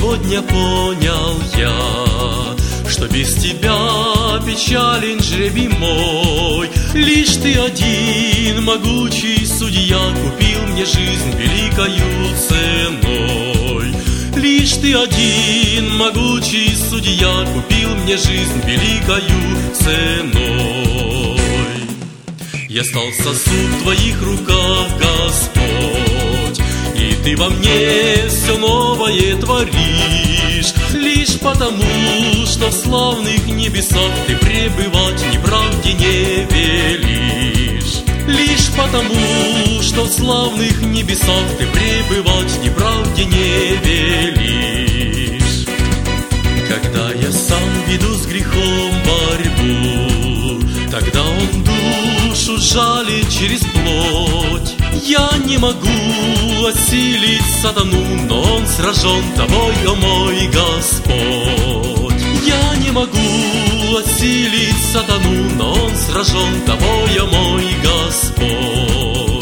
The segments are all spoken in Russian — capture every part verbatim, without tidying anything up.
сегодня понял я, что без тебя печален жребий мой. Лишь ты один, могучий судья, купил мне жизнь великою ценой. Лишь ты один, могучий судья, купил мне жизнь великою ценой. Я стал сосуд в твоих руках, Господь, и ты во мне все новое творишь. Лишь потому, что в славных небесах ты пребывать неправде не велишь. Лишь потому, что в славных небесах ты пребывать неправде не велишь. Когда я сам веду с грехом борьбу, тогда он душу жалит через плоть. Я не могу осилить сатану, но он сражен тобой, о мой Господь. Я не могу осилить сатану, но он сражен тобой, о мой Господь.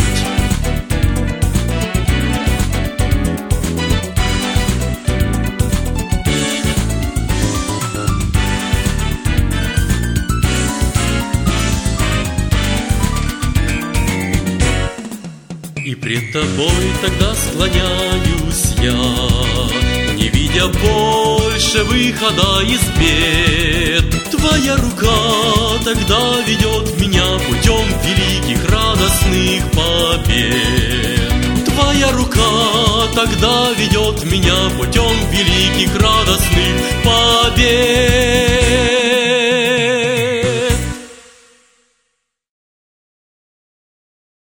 И пред тобой тогда склоняюсь я, не видя больше выхода из бед. Твоя рука тогда ведет меня путем великих радостных побед. Твоя рука тогда ведет меня путем великих